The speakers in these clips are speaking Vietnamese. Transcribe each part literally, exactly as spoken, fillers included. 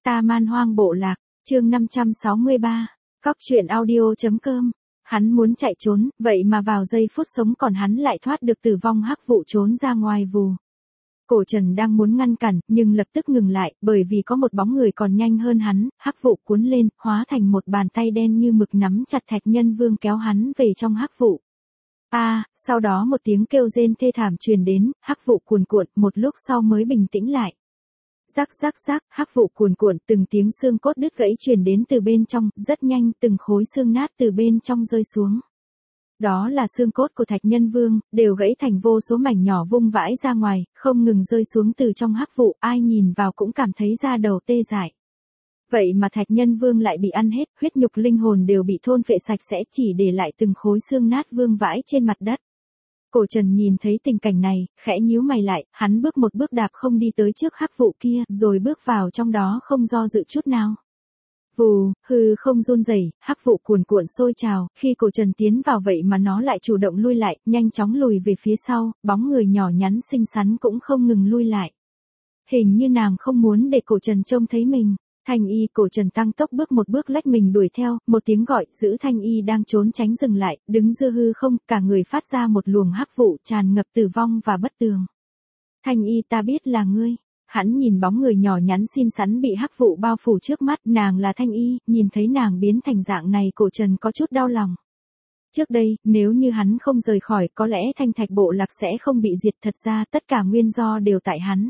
Ta Man Hoang Bộ Lạc, chương năm trăm sáu mươi ba, cóc truyện audio.com. Hắn muốn chạy trốn, vậy mà vào giây phút sống còn hắn lại thoát được tử vong hắc vụ trốn ra ngoài vù. Cổ Trần đang muốn ngăn cản, nhưng lập tức ngừng lại, bởi vì có một bóng người còn nhanh hơn hắn, hắc vụ cuốn lên, hóa thành một bàn tay đen như mực nắm chặt Thạch Nhân Vương kéo hắn về trong hắc vụ. A, à, sau đó một tiếng kêu rên thê thảm truyền đến, hắc vụ cuồn cuộn, một lúc sau mới bình tĩnh lại. Rắc rắc rắc, hắc vụ cuồn cuộn, từng tiếng xương cốt đứt gãy truyền đến từ bên trong, rất nhanh, từng khối xương nát từ bên trong rơi xuống. Đó là xương cốt của Thạch Nhân Vương, đều gãy thành vô số mảnh nhỏ vung vãi ra ngoài, không ngừng rơi xuống từ trong hắc vụ, ai nhìn vào cũng cảm thấy da đầu tê dại. Vậy mà Thạch Nhân Vương lại bị ăn hết, huyết nhục linh hồn đều bị thôn phệ sạch sẽ, chỉ để lại từng khối xương nát vương vãi trên mặt đất. Cổ Trần nhìn thấy tình cảnh này, khẽ nhíu mày lại, hắn bước một bước đạp không đi tới trước hắc vụ kia, rồi bước vào trong đó không do dự chút nào. Vù, hư không run rẩy, hắc vụ cuồn cuộn sôi trào, khi Cổ Trần tiến vào vậy mà nó lại chủ động lui lại, nhanh chóng lùi về phía sau, bóng người nhỏ nhắn xinh xắn cũng không ngừng lui lại. Hình như nàng không muốn để Cổ Trần trông thấy mình. Thanh Y, Cổ Trần tăng tốc bước một bước lách mình đuổi theo, một tiếng gọi, giữ Thanh Y đang trốn tránh dừng lại, đứng giữa hư không, cả người phát ra một luồng hắc vụ tràn ngập tử vong và bất tường. Thanh Y, ta biết là ngươi. Hắn nhìn bóng người nhỏ nhắn xinh xắn bị hắc vụ bao phủ trước mắt, nàng là Thanh Y, nhìn thấy nàng biến thành dạng này Cổ Trần có chút đau lòng. Trước đây, nếu như hắn không rời khỏi, có lẽ Thanh Thạch Bộ Lạc sẽ không bị diệt, thật ra tất cả nguyên do đều tại hắn.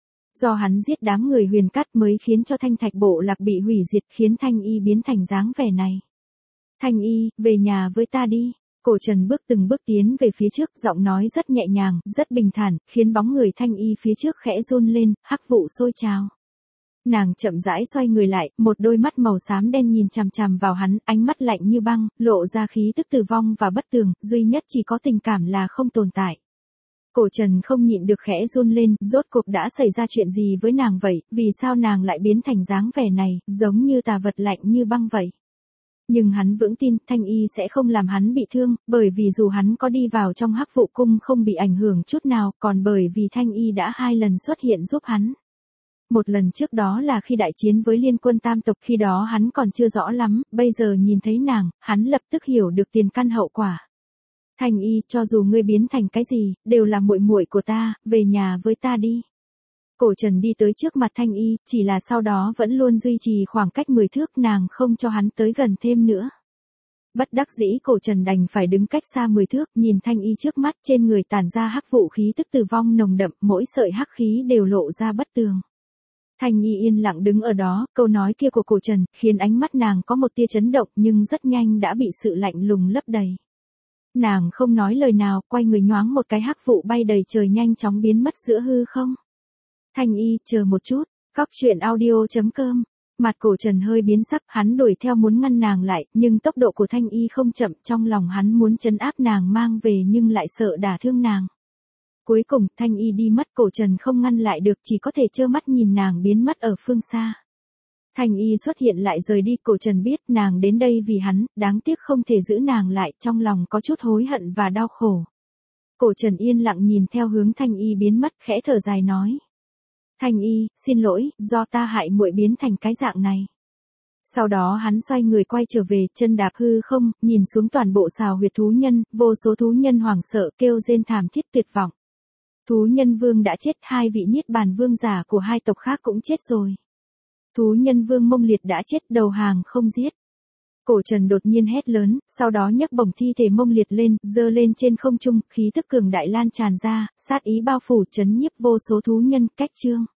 Do hắn giết đám người Huyền Cát mới khiến cho Thanh Thạch Bộ Lạc bị hủy diệt, khiến Thanh Y biến thành dáng vẻ này. Thanh Y, về nhà với ta đi. Cổ Trần bước từng bước tiến về phía trước, giọng nói rất nhẹ nhàng, rất bình thản, khiến bóng người Thanh Y phía trước khẽ run lên, hắc vụ sôi trào. Nàng chậm rãi xoay người lại, một đôi mắt màu xám đen nhìn chằm chằm vào hắn, ánh mắt lạnh như băng, lộ ra khí tức tử vong và bất tường, duy nhất chỉ có tình cảm là không tồn tại. Cổ Trần không nhịn được khẽ run lên, rốt cuộc đã xảy ra chuyện gì với nàng vậy, vì sao nàng lại biến thành dáng vẻ này, giống như tà vật lạnh như băng vậy. Nhưng hắn vững tin Thanh Y sẽ không làm hắn bị thương, bởi vì dù hắn có đi vào trong hắc vụ cung không bị ảnh hưởng chút nào, còn bởi vì Thanh Y đã hai lần xuất hiện giúp hắn. Một lần trước đó là khi đại chiến với liên quân tam tộc, khi đó hắn còn chưa rõ lắm, bây giờ nhìn thấy nàng, hắn lập tức hiểu được tiền căn hậu quả. Thanh Y, cho dù ngươi biến thành cái gì, đều là muội muội của ta, về nhà với ta đi. Cổ Trần đi tới trước mặt Thanh Y, chỉ là sau đó vẫn luôn duy trì khoảng cách mười thước, nàng không cho hắn tới gần thêm nữa. Bất đắc dĩ Cổ Trần đành phải đứng cách xa mười thước, nhìn Thanh Y trước mắt, trên người tản ra hắc vụ khí tức tử vong nồng đậm, mỗi sợi hắc khí đều lộ ra bất tường. Thanh Y yên lặng đứng ở đó, câu nói kia của Cổ Trần, khiến ánh mắt nàng có một tia chấn động nhưng rất nhanh đã bị sự lạnh lùng lấp đầy. Nàng không nói lời nào, quay người nhoáng một cái hắc vụ bay đầy trời nhanh chóng biến mất giữa hư không. Thanh Y, chờ một chút, cóc truyện audio.com. Mặt Cổ Trần hơi biến sắc, hắn đuổi theo muốn ngăn nàng lại, nhưng tốc độ của Thanh Y không chậm, trong lòng hắn muốn trấn áp nàng mang về nhưng lại sợ đả thương nàng. Cuối cùng, Thanh Y đi mất, Cổ Trần không ngăn lại được, chỉ có thể trơ mắt nhìn nàng biến mất ở phương xa. Thanh Y xuất hiện lại rời đi, Cổ Trần biết nàng đến đây vì hắn, đáng tiếc không thể giữ nàng lại, trong lòng có chút hối hận và đau khổ. Cổ Trần yên lặng nhìn theo hướng Thanh Y biến mất, khẽ thở dài nói. Thanh Y, xin lỗi, do ta hại muội biến thành cái dạng này. Sau đó hắn xoay người quay trở về, chân đạp hư không, nhìn xuống toàn bộ sào huyệt thú nhân, vô số thú nhân hoảng sợ kêu rên thảm thiết tuyệt vọng. Thú nhân vương đã chết, hai vị niết bàn vương giả của hai tộc khác cũng chết rồi. Thú nhân vương Mông Liệt đã chết, đầu hàng không giết. Cổ Trần đột nhiên hét lớn, sau đó nhấc bổng thi thể Mông Liệt lên, giơ lên trên không trung, khí tức cường đại lan tràn ra, sát ý bao phủ chấn nhiếp vô số thú nhân, cách chương.